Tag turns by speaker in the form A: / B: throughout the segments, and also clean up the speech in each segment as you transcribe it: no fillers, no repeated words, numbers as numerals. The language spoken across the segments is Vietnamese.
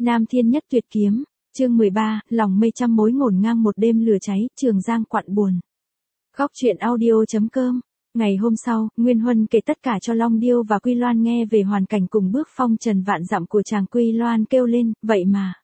A: Nam Thiên Nhất Tuyệt Kiếm, chương 13, lòng mây trăm mối ngổn ngang một đêm lửa cháy, Trường Giang quặn buồn. Góc truyện audio.com. Ngày hôm sau, Nguyên Huân kể tất cả cho Long Điêu và Quy Loan nghe về hoàn cảnh cùng bước phong trần vạn dặm của chàng. Quy Loan kêu lên, vậy mà.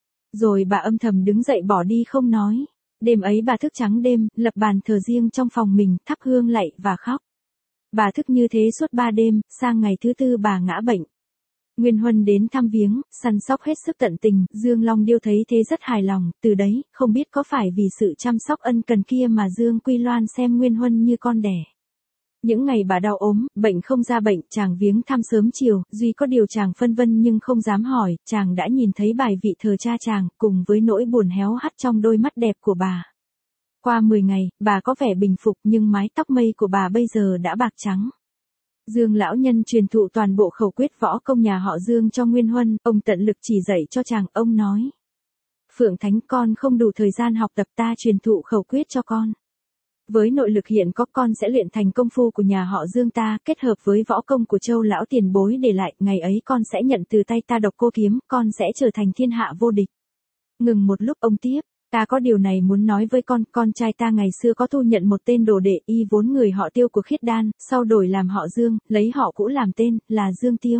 A: Rồi bà âm thầm đứng dậy bỏ đi không nói. Đêm ấy bà thức trắng đêm, lập bàn thờ riêng trong phòng mình, thắp hương lạy và khóc. Bà thức như thế suốt 3 đêm, sang ngày thứ 4 bà ngã bệnh. Nguyên Huân đến thăm viếng, săn sóc hết sức tận tình, Dương Long Điêu thấy thế rất hài lòng, từ đấy, không biết có phải vì sự chăm sóc ân cần kia mà Dương Quy Loan xem Nguyên Huân như con đẻ. Những ngày bà đau ốm, bệnh không ra bệnh, chàng viếng thăm sớm chiều, duy có điều chàng phân vân nhưng không dám hỏi, chàng đã nhìn thấy bài vị thờ cha chàng, cùng với nỗi buồn héo hắt trong đôi mắt đẹp của bà. Qua 10 ngày, bà có vẻ bình phục nhưng mái tóc mây của bà bây giờ đã bạc trắng. Dương lão nhân truyền thụ toàn bộ khẩu quyết võ công nhà họ Dương cho Nguyên Huân, ông tận lực chỉ dạy cho chàng, ông nói. Phượng Thánh, con không đủ thời gian học tập, ta truyền thụ khẩu quyết cho con. Với nội lực hiện có, con sẽ luyện thành công phu của nhà họ Dương ta, kết hợp với võ công của Châu lão tiền bối để lại, ngày ấy con sẽ nhận từ tay ta độc cô kiếm, con sẽ trở thành thiên hạ vô địch. Ngừng một lúc ông tiếp. Ta có điều này muốn nói với con trai ta ngày xưa có thu nhận một tên đồ đệ, y vốn người họ Tiêu của Khiết Đan, sau đổi làm họ Dương, lấy họ cũ làm tên, là Dương Tiêu.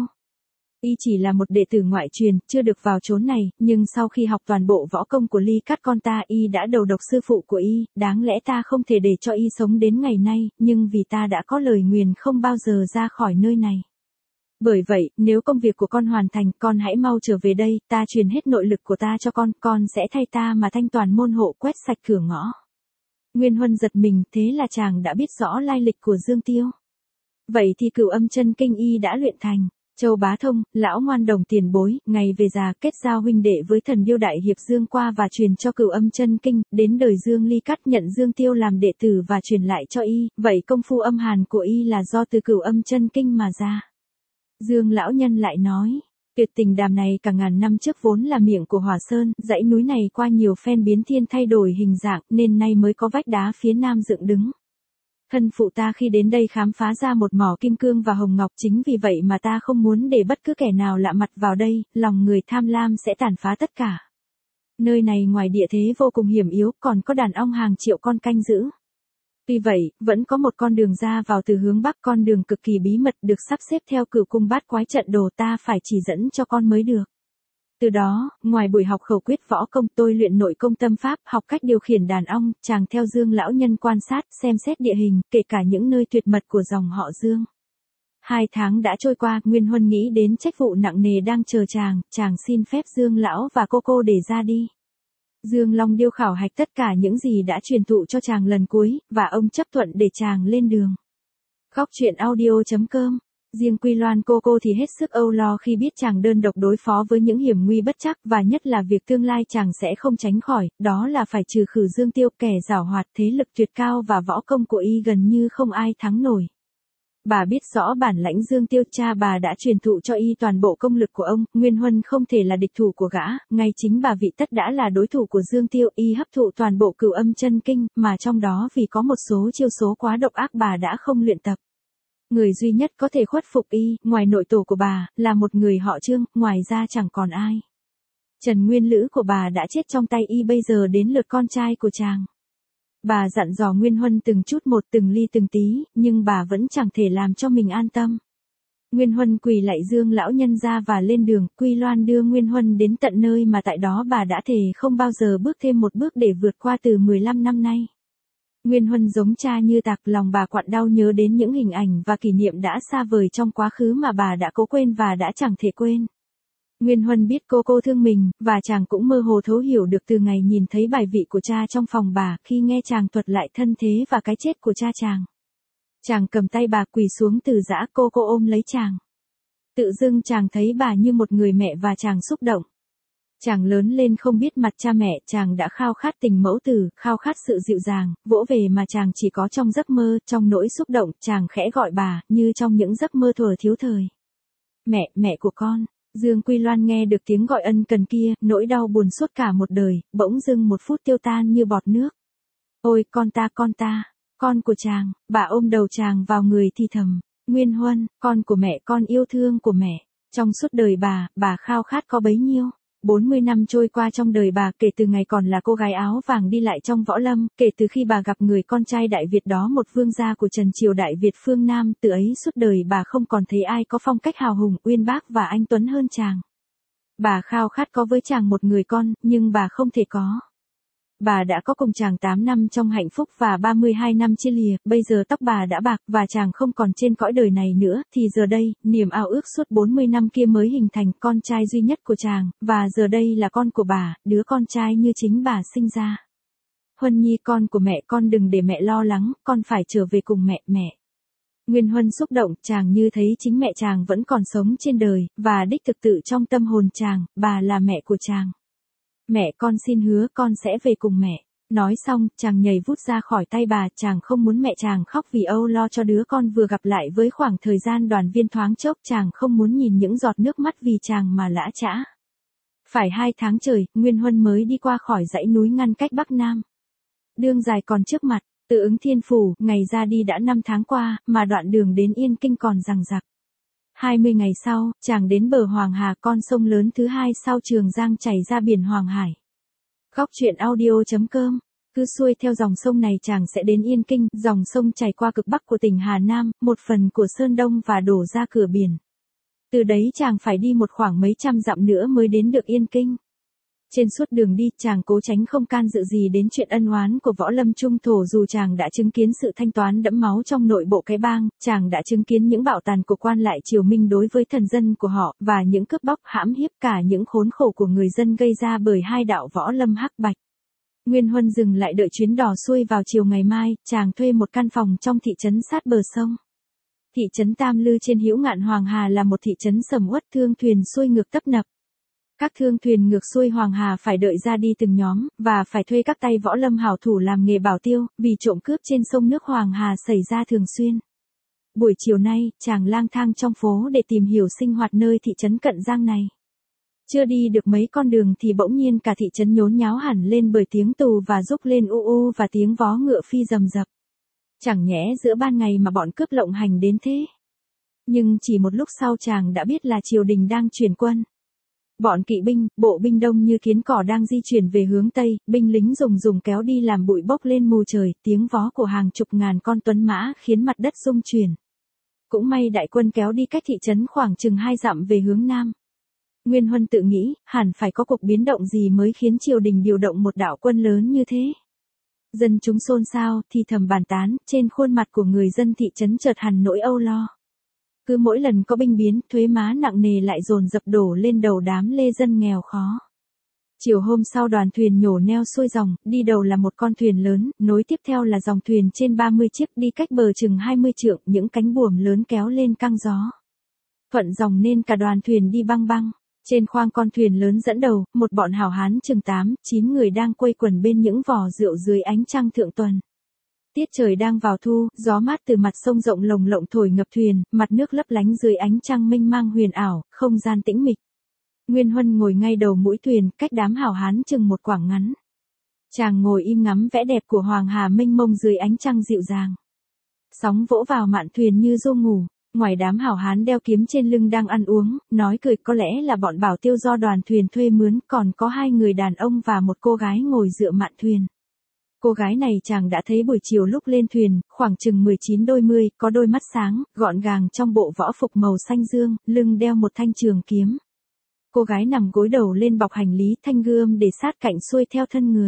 A: Y chỉ là một đệ tử ngoại truyền, chưa được vào chốn này, nhưng sau khi học toàn bộ võ công của Ly Cát con ta, y đã đầu độc sư phụ của y, đáng lẽ ta không thể để cho y sống đến ngày nay, nhưng vì ta đã có lời nguyền không bao giờ ra khỏi nơi này. Bởi vậy, nếu công việc của con hoàn thành, con hãy mau trở về đây, ta truyền hết nội lực của ta cho con sẽ thay ta mà thanh toàn môn hộ, quét sạch cửa ngõ. Nguyên Huân giật mình, thế là chàng đã biết rõ lai lịch của Dương Tiêu. Vậy thì Cửu Âm Chân Kinh y đã luyện thành. Châu Bá Thông, lão ngoan đồng tiền bối, ngày về già kết giao huynh đệ với thần điêu đại hiệp Dương qua và truyền cho Cửu Âm Chân Kinh, đến đời Dương Ly Cát nhận Dương Tiêu làm đệ tử và truyền lại cho y, vậy công phu âm hàn của y là do từ Cửu Âm Chân Kinh mà ra. Dương lão nhân lại nói, tuyệt tình đàm này cả ngàn năm trước vốn là miệng của Hỏa Sơn, dãy núi này qua nhiều phen biến thiên thay đổi hình dạng, nên nay mới có vách đá phía nam dựng đứng. Thân phụ ta khi đến đây khám phá ra một mỏ kim cương và hồng ngọc, chính vì vậy mà ta không muốn để bất cứ kẻ nào lạ mặt vào đây, lòng người tham lam sẽ tàn phá tất cả. Nơi này ngoài địa thế vô cùng hiểm yếu, còn có đàn ong hàng triệu con canh giữ. Tuy vậy, vẫn có một con đường ra vào từ hướng bắc, con đường cực kỳ bí mật được sắp xếp theo Cửu Cung Bát Quái trận đồ, ta phải chỉ dẫn cho con mới được. Từ đó, ngoài buổi học khẩu quyết võ công, tôi luyện nội công tâm pháp, học cách điều khiển đàn ong, chàng theo Dương lão nhân quan sát, xem xét địa hình, kể cả những nơi tuyệt mật của dòng họ Dương. 2 tháng đã trôi qua, Nguyên Huân nghĩ đến trách vụ nặng nề đang chờ chàng xin phép Dương lão và cô để ra đi. Dương Long Điêu khảo hạch tất cả những gì đã truyền thụ cho chàng lần cuối, và ông chấp thuận để chàng lên đường. Góc truyện audio.com. Riêng Quy Loan cô thì hết sức âu lo khi biết chàng đơn độc đối phó với những hiểm nguy bất chắc, và nhất là việc tương lai chàng sẽ không tránh khỏi, đó là phải trừ khử Dương Tiêu, kẻ giảo hoạt, thế lực tuyệt cao và võ công của y gần như không ai thắng nổi. Bà biết rõ bản lãnh Dương Tiêu, cha bà đã truyền thụ cho y toàn bộ công lực của ông, Nguyên Huân không thể là địch thủ của gã, ngay chính bà vị tất đã là đối thủ của Dương Tiêu, y hấp thụ toàn bộ Cửu Âm Chân Kinh, mà trong đó vì có một số chiêu số quá độc ác bà đã không luyện tập. Người duy nhất có thể khuất phục y, ngoài nội tổ của bà, là một người họ Trương, ngoài ra chẳng còn ai. Trần Nguyên Lữ của bà đã chết trong tay y, bây giờ đến lượt con trai của chàng. Bà dặn dò Nguyên Huân từng chút một, từng ly từng tí, nhưng bà vẫn chẳng thể làm cho mình an tâm. Nguyên Huân quỳ lạy Dương lão nhân ra và lên đường, Quy Loan đưa Nguyên Huân đến tận nơi mà tại đó bà đã thề không bao giờ bước thêm một bước để vượt qua từ 15 năm nay. Nguyên Huân giống cha như tạc, lòng bà quặn đau nhớ đến những hình ảnh và kỷ niệm đã xa vời trong quá khứ mà bà đã cố quên và đã chẳng thể quên. Nguyên Huân biết cô thương mình, và chàng cũng mơ hồ thấu hiểu được từ ngày nhìn thấy bài vị của cha trong phòng bà, khi nghe chàng thuật lại thân thế và cái chết của cha chàng. Chàng cầm tay bà quỳ xuống từ giã, cô ôm lấy chàng. Tự dưng chàng thấy bà như một người mẹ và chàng xúc động. Chàng lớn lên không biết mặt cha mẹ, chàng đã khao khát tình mẫu tử, khao khát sự dịu dàng, vỗ về mà chàng chỉ có trong giấc mơ, trong nỗi xúc động, chàng khẽ gọi bà, như trong những giấc mơ thuở thiếu thời. Mẹ của con. Dương Quy Loan nghe được tiếng gọi ân cần kia, nỗi đau buồn suốt cả một đời, bỗng dưng một phút tiêu tan như bọt nước. Ôi, con ta, con của chàng, bà ôm đầu chàng vào người thì thầm, Nguyên Huân, con của mẹ, con yêu thương của mẹ. Trong suốt đời bà khao khát có bấy nhiêu. 40 năm trôi qua trong đời bà, kể từ ngày còn là cô gái áo vàng đi lại trong võ lâm, kể từ khi bà gặp người con trai Đại Việt đó, một vương gia của Trần Triều Đại Việt phương Nam, từ ấy suốt đời bà không còn thấy ai có phong cách hào hùng, uyên bác và anh tuấn hơn chàng. Bà khao khát có với chàng một người con, nhưng bà không thể có. Bà đã có cùng chàng 8 năm trong hạnh phúc và 32 năm chia lìa, bây giờ tóc bà đã bạc và chàng không còn trên cõi đời này nữa, thì giờ đây, niềm ao ước suốt 40 năm kia mới hình thành, con trai duy nhất của chàng, và giờ đây là con của bà, đứa con trai như chính bà sinh ra. Huân Nhi, con của mẹ, con đừng để mẹ lo lắng, con phải trở về cùng mẹ, mẹ. Nguyên Huân xúc động, chàng như thấy chính mẹ chàng vẫn còn sống trên đời, và đích thực tự trong tâm hồn chàng, bà là mẹ của chàng. Mẹ, con xin hứa con sẽ về cùng mẹ. Nói xong, chàng nhảy vút ra khỏi tay bà, chàng không muốn mẹ chàng khóc vì âu lo cho đứa con vừa gặp lại với khoảng thời gian đoàn viên thoáng chốc, chàng không muốn nhìn những giọt nước mắt vì chàng mà lã chã. Phải 2 tháng trời, Nguyên Huân mới đi qua khỏi dãy núi ngăn cách Bắc Nam. Đường dài còn trước mặt, từ Ứng Thiên Phủ, ngày ra đi đã 5 tháng qua, mà đoạn đường đến Yên Kinh còn dằng dặc. 20 ngày sau, chàng đến bờ Hoàng Hà, con sông lớn thứ 2 sau Trường Giang chảy ra biển Hoàng Hải. Góc truyện audio.com. Cứ xuôi theo dòng sông này chàng sẽ đến Yên Kinh, dòng sông chảy qua cực bắc của tỉnh Hà Nam, một phần của Sơn Đông và đổ ra cửa biển. Từ đấy chàng phải đi một khoảng mấy trăm dặm nữa mới đến được Yên Kinh. Trên suốt đường đi, chàng cố tránh không can dự gì đến chuyện ân oán của võ lâm trung thổ, dù chàng đã chứng kiến sự thanh toán đẫm máu trong nội bộ cái bang, chàng đã chứng kiến những bạo tàn của quan lại triều Minh đối với thần dân của họ, và những cướp bóc hãm hiếp, cả những khốn khổ của người dân gây ra bởi hai đạo võ lâm hắc bạch. Nguyên Huân dừng lại đợi chuyến đò xuôi vào chiều ngày mai, chàng thuê một căn phòng trong thị trấn sát bờ sông. Thị trấn Tam Lư trên hữu ngạn Hoàng Hà là một thị trấn sầm uất, thương thuyền xuôi ngược tấp nập. Các thương thuyền ngược xuôi Hoàng Hà phải đợi ra đi từng nhóm, và phải thuê các tay võ lâm hảo thủ làm nghề bảo tiêu, vì trộm cướp trên sông nước Hoàng Hà xảy ra thường xuyên. Buổi chiều nay, chàng lang thang trong phố để tìm hiểu sinh hoạt nơi thị trấn Cận Giang này. Chưa đi được mấy con đường thì bỗng nhiên cả thị trấn nhốn nháo hẳn lên bởi tiếng tù và rúc lên u u và tiếng vó ngựa phi rầm rập. Chẳng nhẽ giữa ban ngày mà bọn cướp lộng hành đến thế. Nhưng chỉ một lúc sau chàng đã biết là triều đình đang chuyển quân. Bọn kỵ binh, bộ binh đông như kiến cỏ đang di chuyển về hướng Tây, binh lính dùng kéo đi làm bụi bốc lên mù trời, tiếng vó của hàng chục ngàn con tuấn mã khiến mặt đất rung chuyển. Cũng may đại quân kéo đi cách thị trấn khoảng chừng 2 dặm về hướng Nam. Nguyên Huân tự nghĩ, hẳn phải có cuộc biến động gì mới khiến triều đình điều động một đạo quân lớn như thế. Dân chúng xôn xao, thì thầm bàn tán, trên khuôn mặt của người dân thị trấn chợt hằn nỗi âu lo. Cứ mỗi lần có binh biến, thuế má nặng nề lại dồn dập đổ lên đầu đám lê dân nghèo khó. Chiều hôm sau đoàn thuyền nhổ neo xuôi dòng, đi đầu là một con thuyền lớn, nối tiếp theo là dòng thuyền trên 30 chiếc đi cách bờ chừng 20 trượng, những cánh buồm lớn kéo lên căng gió. Thuận dòng nên cả đoàn thuyền đi băng băng. Trên khoang con thuyền lớn dẫn đầu, một bọn hảo hán chừng 8, 9 người đang quây quần bên những vò rượu dưới ánh trăng thượng tuần. Tiết trời đang vào thu, gió mát từ mặt sông rộng lồng lộng thổi ngập thuyền, mặt nước lấp lánh dưới ánh trăng mênh mang huyền ảo, không gian tĩnh mịch. Nguyên Huân ngồi ngay đầu mũi thuyền, cách đám hảo hán chừng một quãng ngắn. Chàng ngồi im ngắm vẻ đẹp của Hoàng Hà mênh mông dưới ánh trăng dịu dàng. Sóng vỗ vào mạn thuyền như ru ngủ. Ngoài đám hảo hán đeo kiếm trên lưng đang ăn uống, nói cười, có lẽ là bọn bảo tiêu do đoàn thuyền thuê mướn, còn có 2 người đàn ông và một cô gái ngồi dựa mạn thuyền. Cô gái này chàng đã thấy buổi chiều lúc lên thuyền, khoảng chừng 19 đôi mươi, có đôi mắt sáng, gọn gàng trong bộ võ phục màu xanh dương, lưng đeo một thanh trường kiếm. Cô gái nằm gối đầu lên bọc hành lý, thanh gươm để sát cạnh xuôi theo thân người.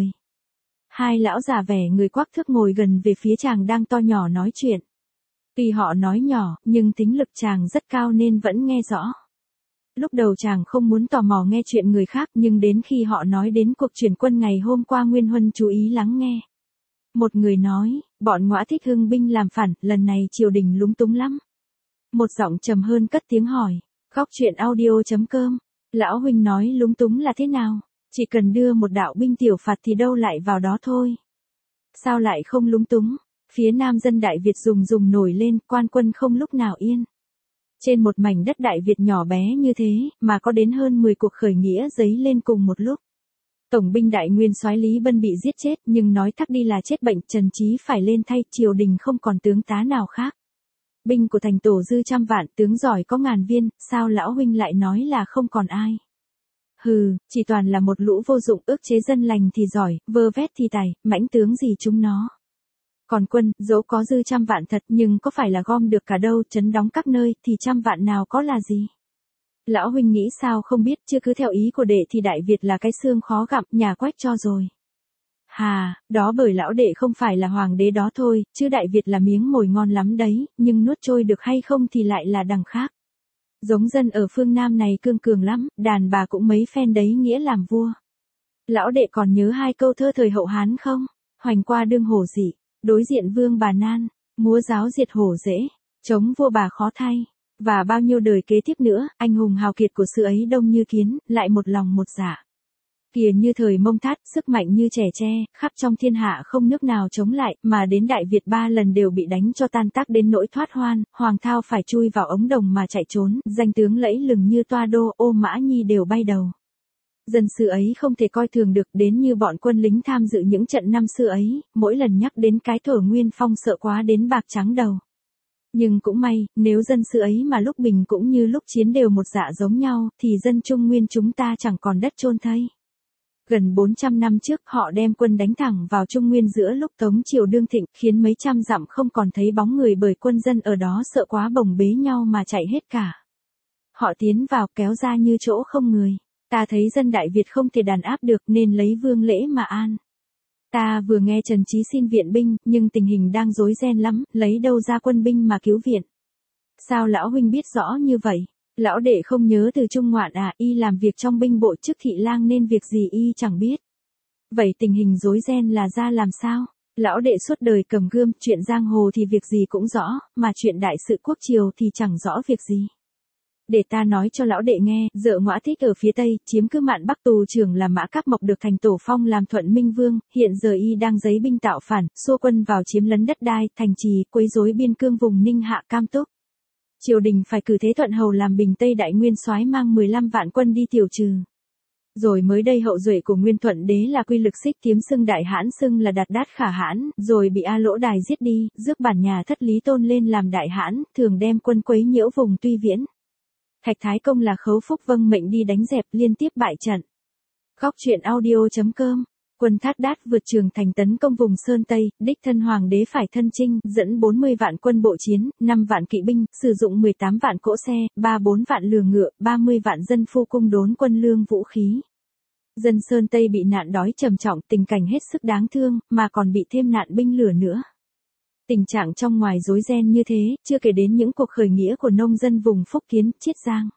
A: 2 lão già vẻ người quắc thước ngồi gần về phía chàng đang to nhỏ nói chuyện. Tuy họ nói nhỏ, nhưng tính lực chàng rất cao nên vẫn nghe rõ. Lúc đầu chàng không muốn tò mò nghe chuyện người khác, nhưng đến khi họ nói đến cuộc chuyển quân ngày hôm qua, Nguyên Huân chú ý lắng nghe. Một người nói, bọn Ngõa Thích Hưng binh làm phản, lần này triều đình lúng túng lắm. Một giọng trầm hơn cất tiếng hỏi, góc truyện audio.com, lão huynh nói lúng túng là thế nào? Chỉ cần đưa một đạo binh tiểu phạt thì đâu lại vào đó thôi. Sao lại không lúng túng? Phía Nam dân Đại Việt dùng nổi lên, quan quân không lúc nào yên. Trên một mảnh đất Đại Việt nhỏ bé như thế, mà có đến hơn 10 cuộc khởi nghĩa dấy lên cùng một lúc. Tổng binh đại nguyên soái Lý Bân bị giết chết, nhưng nói thắc đi là chết bệnh, Trần Chí phải lên thay, triều đình không còn tướng tá nào khác. Binh của thành tổ dư trăm vạn, tướng giỏi có ngàn viên, sao lão huynh lại nói là không còn ai? Hừ, chỉ toàn là một lũ vô dụng, ức chế dân lành thì giỏi, vơ vét thì tài, mãnh tướng gì chúng nó. Còn quân, dẫu có dư trăm vạn thật nhưng có phải là gom được cả đâu, trấn đóng các nơi thì trăm vạn nào có là gì. Lão huynh nghĩ sao không biết, chứ cứ theo ý của đệ thì Đại Việt là cái xương khó gặm, nhà Quách cho rồi. Hà, đó bởi lão đệ không phải là hoàng đế đó thôi, chứ Đại Việt là miếng mồi ngon lắm đấy, nhưng nuốt trôi được hay không thì lại là đằng khác. Giống dân ở phương Nam này cương cường lắm, đàn bà cũng mấy phen đấy nghĩa làm vua. Lão đệ còn nhớ hai câu thơ thời hậu Hán không? Hoành qua đương hổ dị, đối diện vương bà nan, múa giáo diệt hổ dễ, chống vua bà khó thay. Và bao nhiêu đời kế tiếp nữa, anh hùng hào kiệt của xứ ấy đông như kiến, lại một lòng một dạ. Kìa như thời Mông Thát, sức mạnh như trẻ tre, khắp trong thiên hạ không nước nào chống lại, mà đến Đại Việt 3 lần đều bị đánh cho tan tác đến nỗi thoát hoan, Hoàng Thao phải chui vào ống đồng mà chạy trốn, danh tướng lẫy lừng như Toa Đô, Ô Mã Nhi đều bay đầu. Dân xứ ấy không thể coi thường được, đến như bọn quân lính tham dự những trận năm xưa ấy, mỗi lần nhắc đến cái Thổ Nguyên Phong sợ quá đến bạc trắng đầu. Nhưng cũng may, nếu dân xứ ấy mà lúc bình cũng như lúc chiến đều một dạ giống nhau, thì dân Trung Nguyên chúng ta chẳng còn đất chôn thây. Gần 400 năm trước họ đem quân đánh thẳng vào Trung Nguyên giữa lúc Tống Triều đương thịnh, khiến mấy trăm dặm không còn thấy bóng người bởi quân dân ở đó sợ quá bồng bế nhau mà chạy hết cả. Họ tiến vào kéo ra như chỗ không người. Ta thấy dân Đại Việt không thể đàn áp được nên lấy vương lễ mà an. Ta vừa nghe Trần Chí xin viện binh, nhưng tình hình đang rối ren lắm, lấy đâu ra quân binh mà cứu viện. Sao lão huynh biết rõ như vậy? Lão đệ không nhớ từ Trung Ngoạn à, y làm việc trong binh bộ chức thị lang nên việc gì y chẳng biết. Vậy tình hình rối ren là ra làm sao? Lão đệ suốt đời cầm gươm, chuyện giang hồ thì việc gì cũng rõ, mà chuyện đại sự quốc triều thì chẳng rõ việc gì. Để ta nói cho lão đệ nghe, Dợ Ngõa Thích ở phía Tây, chiếm cứ Mạn Bắc tù trưởng là Mã Cáp Mộc được thành tổ phong làm Thuận Minh Vương, hiện giờ y đang giấy binh tạo phản, xua quân vào chiếm lấn đất đai, thành trì, quấy rối biên cương vùng Ninh Hạ Cam Túc. Triều đình phải cử Thế Thuận Hầu làm Bình Tây Đại Nguyên soái mang 15 vạn quân đi tiêu trừ. Rồi mới đây hậu duệ của Nguyên Thuận đế là Quy Lực Xích Tiếm xưng Đại Hãn xưng là Đạt Đát Khả Hãn, rồi bị A Lỗ Đài giết đi, rước bản nhà Thất Lý Tôn lên làm Đại Hãn, thường đem quân quấy nhiễu vùng Tuy Viễn. Thạch Thái Công là Khấu Phúc vâng mệnh đi đánh dẹp, liên tiếp bại trận. Góc truyện audio.com. Quân Thát Đát vượt Trường Thành tấn công vùng Sơn Tây, đích thân hoàng đế phải thân chinh, dẫn 40 vạn quân bộ chiến, 5 vạn kỵ binh, sử dụng 18 vạn cỗ xe, 34 vạn lừa ngựa, 30 vạn dân phu cung đốn quân lương vũ khí. Dân Sơn Tây bị nạn đói trầm trọng, tình cảnh hết sức đáng thương, mà còn bị thêm nạn binh lửa nữa. Tình trạng trong ngoài rối ren như thế, chưa kể đến những cuộc khởi nghĩa của nông dân vùng Phúc Kiến, Chiết Giang.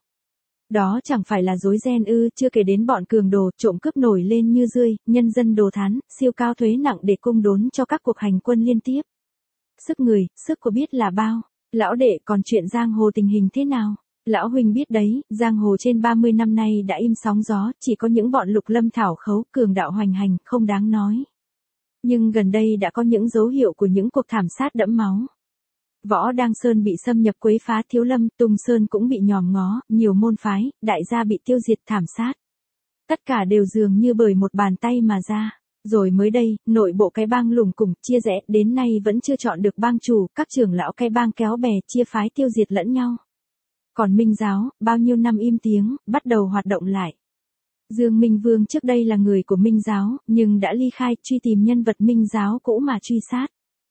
A: Đó chẳng phải là rối ren ư, chưa kể đến bọn cường đồ, trộm cướp nổi lên như rươi, nhân dân đồ thán, siêu cao thuế nặng để cung đốn cho các cuộc hành quân liên tiếp. Sức người, sức của biết là bao. Lão đệ còn chuyện giang hồ tình hình thế nào? Lão huynh biết đấy, giang hồ trên 30 năm nay đã im sóng gió, chỉ có những bọn Lục Lâm Thảo Khấu, cường đạo hoành hành, không đáng nói. Nhưng gần đây đã có những dấu hiệu của những cuộc thảm sát đẫm máu. Võ Đăng Sơn bị xâm nhập quấy phá, Thiếu Lâm, Tùng Sơn cũng bị nhòm ngó, nhiều môn phái, đại gia bị tiêu diệt thảm sát. Tất cả đều dường như bởi một bàn tay mà ra. Rồi mới đây, nội bộ cái bang lùng củng, chia rẽ, đến nay vẫn chưa chọn được bang chủ, các trưởng lão cái bang kéo bè, chia phái tiêu diệt lẫn nhau. Còn Minh giáo, bao nhiêu năm im tiếng, bắt đầu hoạt động lại. Dương Minh Vương trước đây là người của Minh giáo, nhưng đã ly khai, truy tìm nhân vật Minh giáo cũ mà truy sát.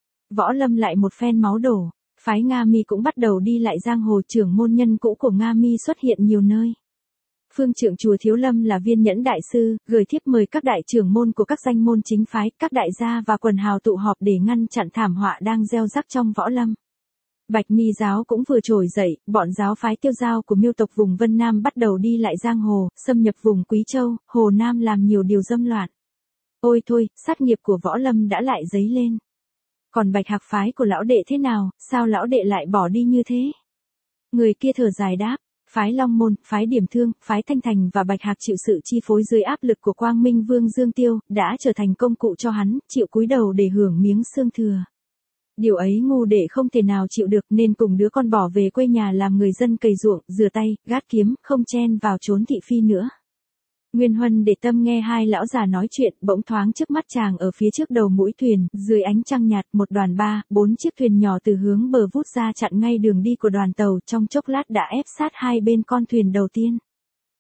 A: Võ Lâm lại một phen máu đổ, phái Nga Mi cũng bắt đầu đi lại giang hồ, trưởng môn nhân cũ của Nga Mi xuất hiện nhiều nơi. Phương trưởng chùa Thiếu Lâm là Viên Nhẫn đại sư, gửi thiếp mời các đại trưởng môn của các danh môn chính phái, các đại gia và quần hào tụ họp để ngăn chặn thảm họa đang gieo rắc trong võ lâm. Bạch Mi giáo cũng vừa trồi dậy, bọn giáo phái Tiêu Giao của Miêu tộc vùng Vân Nam bắt đầu đi lại giang hồ, xâm nhập vùng Quý Châu, Hồ Nam làm nhiều điều dâm loạn. Ôi thôi, sát nghiệp của võ lâm đã lại dấy lên. Còn Bạch Hạc phái của lão đệ thế nào, sao lão đệ lại bỏ đi như thế? Người kia thở dài đáp, phái Long Môn, phái Điểm Thương, phái Thanh Thành và Bạch Hạc chịu sự chi phối dưới áp lực của Quang Minh Vương Dương Tiêu, đã trở thành công cụ cho hắn, chịu cúi đầu để hưởng miếng xương thừa. Điều ấy ngu đệ không thể nào chịu được nên cùng đứa con bỏ về quê nhà làm người dân cày ruộng, rửa tay, gát kiếm, không chen vào trốn thị phi nữa. Nguyên Huân để tâm nghe hai lão già nói chuyện, bỗng thoáng trước mắt chàng ở phía trước đầu mũi thuyền, dưới ánh trăng nhạt, một đoàn 3-4 chiếc thuyền nhỏ từ hướng bờ vút ra chặn ngay đường đi của đoàn tàu, trong chốc lát đã ép sát hai bên con thuyền đầu tiên.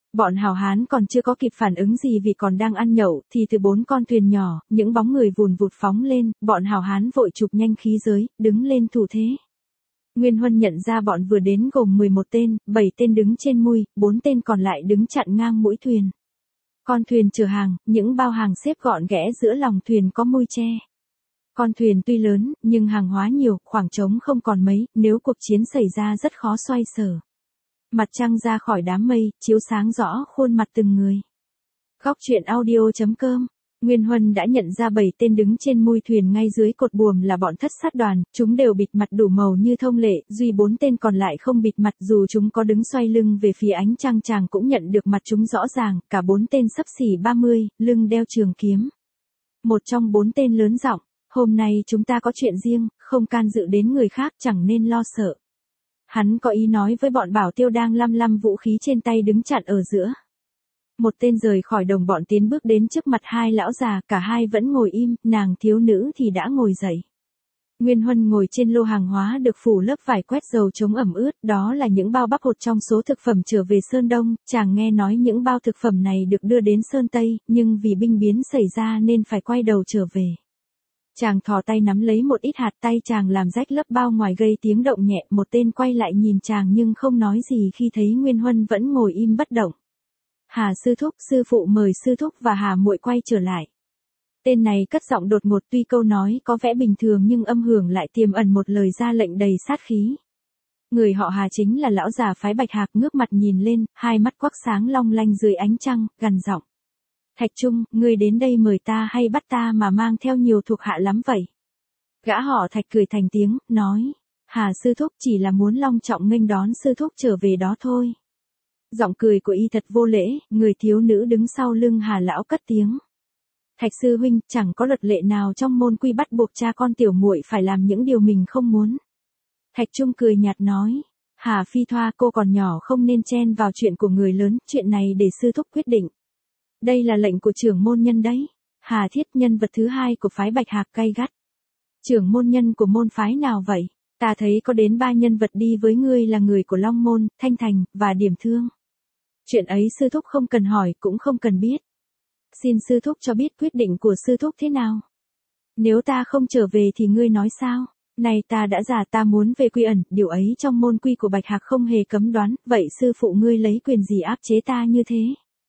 A: Bọn hào hán còn chưa có kịp phản ứng gì vì còn đang ăn nhậu, thì từ 4 con thuyền nhỏ, những bóng người vùn vụt phóng lên, bọn hào hán vội chụp nhanh khí giới, đứng lên thủ thế. Nguyên Huân nhận ra bọn vừa đến gồm 11 tên, 7 tên đứng trên mui, 4 tên còn lại đứng chặn ngang mũi thuyền. Con thuyền chở hàng, những bao hàng xếp gọn ghẽ giữa lòng thuyền có mui che. Con thuyền tuy lớn, nhưng hàng hóa nhiều, khoảng trống không còn mấy, nếu cuộc chiến xảy ra rất khó xoay sở. Mặt trăng ra khỏi đám mây, chiếu sáng rõ khuôn mặt từng người. Góc truyện audio.com. Nguyên Huân đã nhận ra 7 tên đứng trên mui thuyền ngay dưới cột buồm là bọn thất sát đoàn, chúng đều bịt mặt đủ màu như thông lệ, duy 4 tên còn lại không bịt mặt, dù chúng có đứng xoay lưng về phía ánh trăng chàng cũng nhận được mặt chúng rõ ràng, cả 4 tên xấp xỉ 30, lưng đeo trường kiếm. Một trong 4 tên lớn giọng, hôm nay chúng ta có chuyện riêng, không can dự đến người khác, chẳng nên lo sợ. Hắn có ý nói với bọn Bảo Tiêu đang lăm vũ khí trên tay đứng chặn ở giữa. Một tên rời khỏi đồng bọn tiến bước đến trước mặt hai lão già, cả hai vẫn ngồi im, nàng thiếu nữ thì đã ngồi dậy. Nguyên Huân ngồi trên lô hàng hóa được phủ lớp vải quét dầu chống ẩm ướt, đó là những bao bắp hột trong số thực phẩm trở về Sơn Đông, chàng nghe nói những bao thực phẩm này được đưa đến Sơn Tây, nhưng vì binh biến xảy ra nên phải quay đầu trở về. Chàng thò tay nắm lấy một ít hạt, tay chàng làm rách lớp bao ngoài gây tiếng động nhẹ, một tên quay lại nhìn chàng nhưng không nói gì khi thấy Nguyên Huân vẫn ngồi im bất động. Hà sư thúc, sư phụ mời sư thúc và Hà muội quay trở lại. Tên này cất giọng đột ngột, tuy câu nói có vẻ bình thường nhưng âm hưởng lại tiềm ẩn một lời ra lệnh đầy sát khí. Người họ Hà chính là lão già phái Bạch Hạc, ngước mặt nhìn lên, hai mắt quắc sáng long lanh dưới ánh trăng, gằn giọng. Thạch Trung, ngươi đến đây mời ta hay bắt ta mà mang theo nhiều thuộc hạ lắm vậy? Gã họ Thạch cười thành tiếng, nói. Hà sư thúc chỉ là muốn long trọng nghênh đón sư thúc trở về đó thôi. Giọng cười của y thật vô lễ, người thiếu nữ đứng sau lưng Hà lão cất tiếng. Thạch sư huynh, chẳng có luật lệ nào trong môn quy bắt buộc cha con tiểu muội phải làm những điều mình không muốn. Thạch Trung cười nhạt nói. Hà Phi Thoa, cô còn nhỏ không nên chen vào chuyện của người lớn, chuyện này để sư thúc quyết định. Đây là lệnh của trưởng môn nhân đấy. Hà Thiết, nhân vật thứ hai của phái Bạch Hạc, gay gắt. Trưởng môn nhân của môn phái nào vậy? Ta thấy có đến 3 nhân vật đi với ngươi là người của Long Môn, Thanh Thành, và Điểm Thương. Chuyện ấy sư thúc không cần hỏi, cũng không cần biết. Xin sư thúc cho biết quyết định của sư thúc thế nào? Nếu ta không trở về thì ngươi nói sao? Này ta đã già, ta muốn về quy ẩn, điều ấy trong môn quy của Bạch Hạc không hề cấm đoán, vậy sư phụ ngươi lấy quyền gì áp chế ta như thế?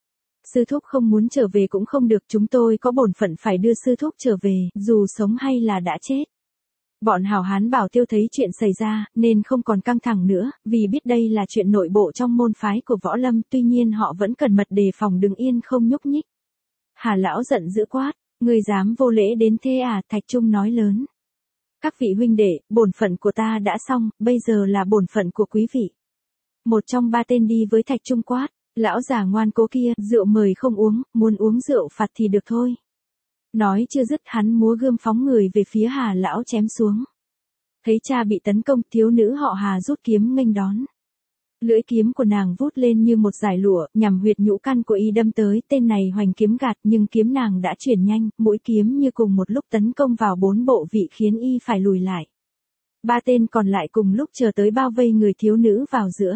A: Sư thúc không muốn trở về cũng không được, chúng tôi có bổn phận phải đưa sư thúc trở về, dù sống hay là đã chết. Bọn hào hán Bảo Tiêu thấy chuyện xảy ra, nên không còn căng thẳng nữa, vì biết đây là chuyện nội bộ trong môn phái của Võ Lâm, tuy nhiên họ vẫn cẩn mật đề phòng đứng yên không nhúc nhích. Hà lão giận dữ quát, ngươi dám vô lễ đến thế à? Thạch Trung nói lớn. Các vị huynh đệ, bổn phận của ta đã xong, bây giờ là bổn phận của quý vị. Một trong 3 tên đi với Thạch Trung quát, lão già ngoan cố kia, rượu mời không uống, muốn uống rượu phạt thì được thôi. Nói chưa dứt, hắn múa gươm phóng người về phía Hà lão chém xuống. Thấy cha bị tấn công, thiếu nữ họ Hà rút kiếm nghênh đón. Lưỡi kiếm của nàng vút lên như một dải lụa, nhằm huyệt nhũ căn của y đâm tới, tên này hoành kiếm gạt, nhưng kiếm nàng đã chuyển nhanh, mũi kiếm như cùng một lúc tấn công vào 4 bộ vị khiến y phải lùi lại. 3 tên còn lại cùng lúc chờ tới bao vây người thiếu nữ vào giữa.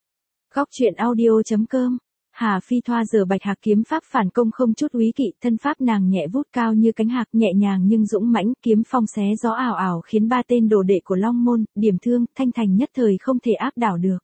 A: Góc truyện audio.com. Hà Phi Thoa giờ Bạch Hạc kiếm pháp phản công không chút úy kỵ, thân pháp nàng nhẹ vút cao như cánh hạc, nhẹ nhàng nhưng dũng mãnh, kiếm phong xé gió ảo ảo khiến 3 tên đồ đệ của Long Môn, Điểm Thương, Thanh Thành nhất thời không thể áp đảo được.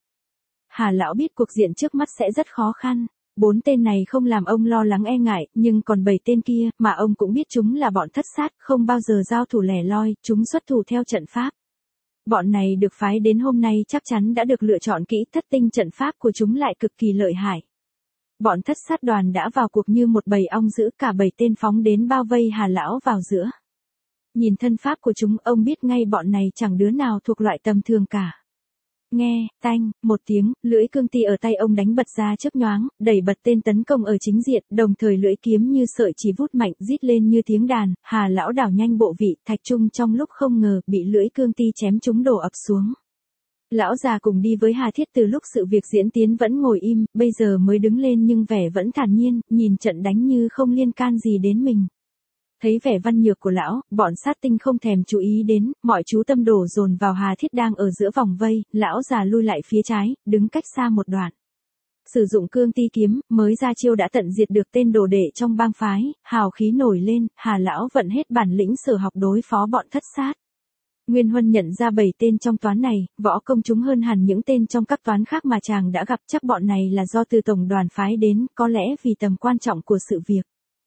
A: Hà lão biết cuộc diện trước mắt sẽ rất khó khăn. 4 tên này không làm ông lo lắng e ngại, nhưng còn 7 tên kia, mà ông cũng biết chúng là bọn thất sát, không bao giờ giao thủ lẻ loi, chúng xuất thủ theo trận pháp. Bọn này được phái đến hôm nay chắc chắn đã được lựa chọn kỹ, thất tinh trận pháp của chúng lại cực kỳ lợi hại. Bọn thất sát đoàn đã vào cuộc như một bầy ong dữ, cả 7 tên phóng đến bao vây Hà lão vào giữa. Nhìn thân pháp của chúng, ông biết ngay bọn này chẳng đứa nào thuộc loại tầm thường cả. Nghe, tanh, một tiếng, lưỡi cương ti ở tay ông đánh bật ra chớp nhoáng, đẩy bật tên tấn công ở chính diện, đồng thời lưỡi kiếm như sợi chỉ vút mạnh, rít lên như tiếng đàn, Hà lão đảo nhanh bộ vị, Thạch Trung trong lúc không ngờ, bị lưỡi cương ti chém trúng đổ ập xuống. Lão già cùng đi với Hà Thiết từ lúc sự việc diễn tiến vẫn ngồi im, bây giờ mới đứng lên nhưng vẻ vẫn thản nhiên, nhìn trận đánh như không liên can gì đến mình. Thấy vẻ văn nhược của lão, bọn sát tinh không thèm chú ý đến, mọi chú tâm đổ dồn vào Hà Thiết đang ở giữa vòng vây, lão già lui lại phía trái, đứng cách xa một đoạn. Sử dụng cương ti kiếm, mới ra chiêu đã tận diệt được tên đồ đệ trong bang phái, hào khí nổi lên, Hà lão vận hết bản lĩnh sở học đối phó bọn thất sát. Nguyên Huân nhận ra 7 tên trong toán này, võ công chúng hơn hẳn những tên trong các toán khác mà chàng đã gặp, chắc bọn này là do từ tổng đoàn phái đến, có lẽ vì tầm quan trọng của sự việc.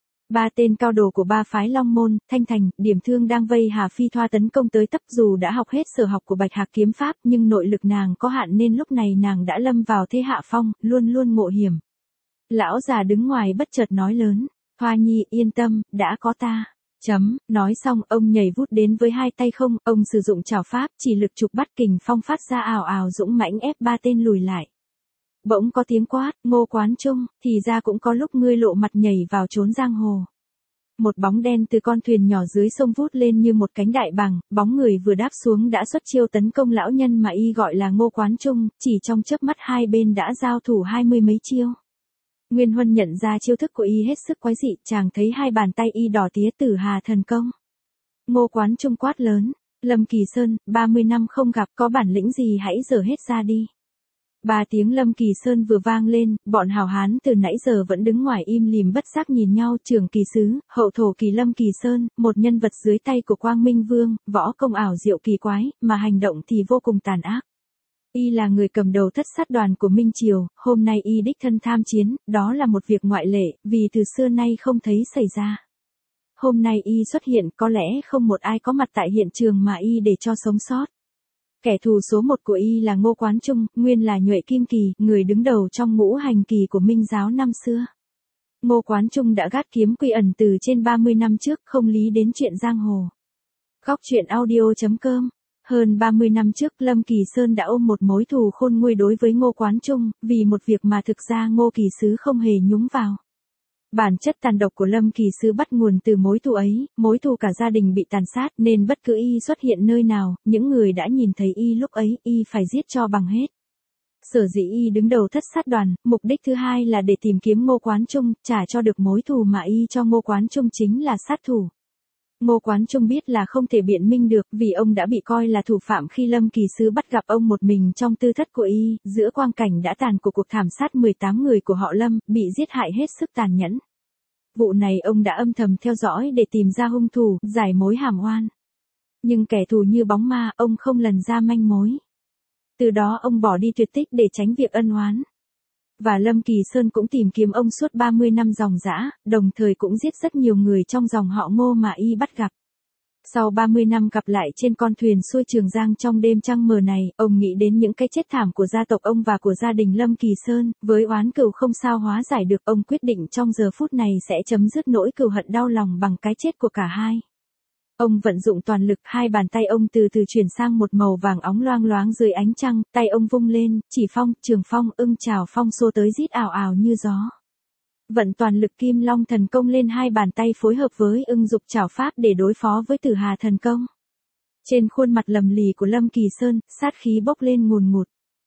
A: 3 tên cao đồ của 3 phái Long Môn, Thanh Thành, Điểm Thương đang vây Hà Phi Thoa tấn công tới tấp, dù đã học hết sở học của Bạch Hạc kiếm pháp nhưng nội lực nàng có hạn nên lúc này nàng đã lâm vào thế hạ phong, luôn luôn ngộ hiểm. Lão già đứng ngoài bất chợt nói lớn, Thoa Nhi yên tâm, đã có ta. Nói xong ông nhảy vút đến với 2 tay không, ông sử dụng trảo pháp, chỉ lực trục bắt kình phong phát ra ào ào dũng mãnh ép 3 tên lùi lại. Bỗng có tiếng quát, Ngô Quán Trung, thì ra cũng có lúc ngươi lộ mặt nhảy vào trốn giang hồ. Một bóng đen từ con thuyền nhỏ dưới sông vút lên như một cánh đại bàng, bóng người vừa đáp xuống đã xuất chiêu tấn công lão nhân mà y gọi là Ngô Quán Trung, chỉ trong chớp mắt hai bên đã giao thủ 20 mấy chiêu. Nguyên Huân nhận ra chiêu thức của y hết sức quái dị, chàng thấy 2 bàn tay y đỏ tía Tử Hà thần công. Ngô Quán Trung quát lớn, Lâm Kỳ Sơn, 30 năm không gặp, có bản lĩnh gì hãy giở hết ra đi. 3 tiếng Lâm Kỳ Sơn vừa vang lên, bọn hào hán từ nãy giờ vẫn đứng ngoài im lìm bất giác nhìn nhau. Trưởng kỳ sứ, hậu thổ kỳ Lâm Kỳ Sơn, một nhân vật dưới tay của Quang Minh Vương, võ công ảo diệu kỳ quái, mà hành động thì vô cùng tàn ác. Y là người cầm đầu thất sát đoàn của Minh Triều, hôm nay y đích thân tham chiến, đó là một việc ngoại lệ, vì từ xưa nay không thấy xảy ra. Hôm nay y xuất hiện, có lẽ không một ai có mặt tại hiện trường mà y để cho sống sót. Kẻ thù số 1 của y là Ngô Quán Trung, nguyên là Nhuệ Kim Kỳ, người đứng đầu trong ngũ hành kỳ của Minh giáo năm xưa. Ngô Quán Trung đã gác kiếm quy ẩn từ trên 30 năm trước, không lý đến chuyện giang hồ. Góc truyện audio.com. Hơn 30 năm trước Lâm Kỳ Sơn đã ôm một mối thù khôn nguôi đối với Ngô Quán Trung, vì một việc mà thực ra Ngô Kỳ Sứ không hề nhúng vào. Bản chất tàn độc của Lâm Kỳ Sứ bắt nguồn từ mối thù ấy, mối thù cả gia đình bị tàn sát nên bất cứ y xuất hiện nơi nào, những người đã nhìn thấy y lúc ấy y phải giết cho bằng hết. Sở dĩ y đứng đầu thất sát đoàn, mục đích thứ hai là để tìm kiếm Ngô Quán Trung, trả cho được mối thù mà y cho Ngô Quán Trung chính là sát thủ. Ngô Quán Trung biết là không thể biện minh được vì ông đã bị coi là thủ phạm khi Lâm Kỳ Sứ bắt gặp ông một mình trong tư thất của y, giữa quang cảnh đã tàn của cuộc thảm sát 18 người của họ Lâm, bị giết hại hết sức tàn nhẫn. Vụ này ông đã âm thầm theo dõi để tìm ra hung thủ, giải mối hàm oan. Nhưng kẻ thù như bóng ma, ông không lần ra manh mối. Từ đó ông bỏ đi tuyệt tích để tránh việc ân oán. Và Lâm Kỳ Sơn cũng tìm kiếm ông suốt 30 năm dòng dã, đồng thời cũng giết rất nhiều người trong dòng họ Ngô mà y bắt gặp. Sau 30 năm gặp lại trên con thuyền xuôi Trường Giang trong đêm trăng mờ này, ông nghĩ đến những cái chết thảm của gia tộc ông và của gia đình Lâm Kỳ Sơn, với oán cừu không sao hóa giải được, ông quyết định trong giờ phút này sẽ chấm dứt nỗi cừu hận đau lòng bằng cái chết của cả hai. Ông vận dụng toàn lực, 2 bàn tay ông từ từ chuyển sang một màu vàng óng loang loáng dưới ánh trăng, tay ông vung lên, chỉ phong, trường phong, ưng chào phong xô tới rít ào ào như gió. Vận toàn lực Kim Long thần công lên 2 bàn tay phối hợp với ưng dục chảo pháp để đối phó với Tử Hà thần công. Trên khuôn mặt lầm lì của Lâm Kỳ Sơn, sát khí bốc lên ngùn ngụt.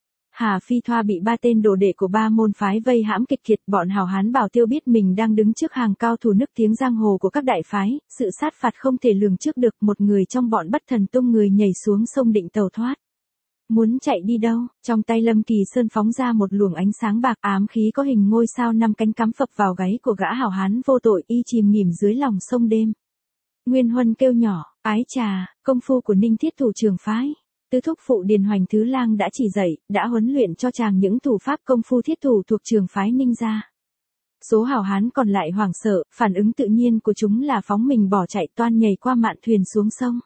A: Hà Phi Thoa bị 3 tên đồ đệ của 3 môn phái vây hãm kịch kiệt, bọn hào hán Bảo Tiêu biết mình đang đứng trước hàng cao thủ nức tiếng giang hồ của các đại phái, sự sát phạt không thể lường trước được, một người trong bọn bất thần tung người nhảy xuống sông định tẩu thoát. Muốn chạy đi đâu? Trong tay Lâm Kỳ Sơn phóng ra một luồng ánh sáng bạc, ám khí có hình ngôi sao 5 cánh cắm phập vào gáy của gã hào hán vô tội, y chìm nghỉm dưới lòng sông đêm. Nguyên Huân kêu nhỏ, ái chà, công phu của Ninh Thiết thủ trường phái. Tứ thúc phụ Điền Hoành Thứ Lang đã chỉ dạy, đã huấn luyện cho chàng những thủ pháp công phu thiết thủ thuộc trường phái Ninh gia. Số hào hán còn lại hoảng sợ, phản ứng tự nhiên của chúng là phóng mình bỏ chạy toan nhảy qua mạn thuyền xuống sông.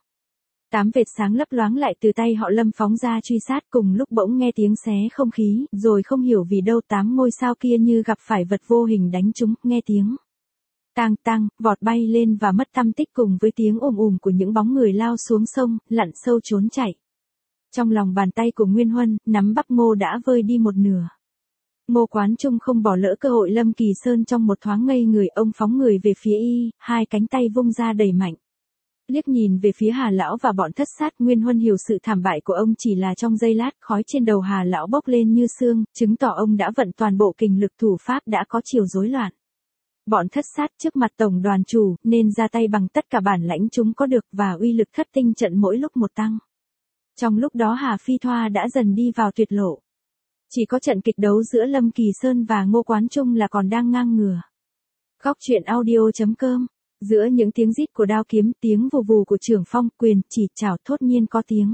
A: 8 vệt sáng lấp loáng lại từ tay họ Lâm phóng ra truy sát, cùng lúc bỗng nghe tiếng xé không khí, rồi không hiểu vì đâu 8 ngôi sao kia như gặp phải vật vô hình đánh chúng, nghe tiếng tang tang, vọt bay lên và mất tăm tích cùng với tiếng ùm của những bóng người lao xuống sông, lặn sâu trốn chạy. Trong lòng bàn tay của Nguyên Huân, nắm bắp ngô đã vơi đi một nửa. Ngô Quán Trung không bỏ lỡ cơ hội Lâm Kỳ Sơn trong một thoáng ngây người, ông phóng người về phía y, 2 cánh tay vung ra đầy mạnh. Liếc nhìn về phía Hà lão và bọn thất sát, Nguyên Huân hiểu sự thảm bại của ông chỉ là trong giây lát, khói trên đầu Hà lão bốc lên như sương, chứng tỏ ông đã vận toàn bộ kình lực, thủ pháp đã có chiều rối loạn. Bọn thất sát trước mặt tổng đoàn chủ, nên ra tay bằng tất cả bản lãnh chúng có được và uy lực thất tinh trận mỗi lúc một tăng. Trong lúc đó Hà Phi Thoa đã dần đi vào tuyệt lộ. Chỉ có trận kịch đấu giữa Lâm Kỳ Sơn và Ngô Quán Trung là còn đang ngang ngửa. Góc truyện audio.com. Giữa những tiếng rít của đao kiếm, tiếng vù vù của trưởng phong, quyền, chỉ, chảo, thốt nhiên có tiếng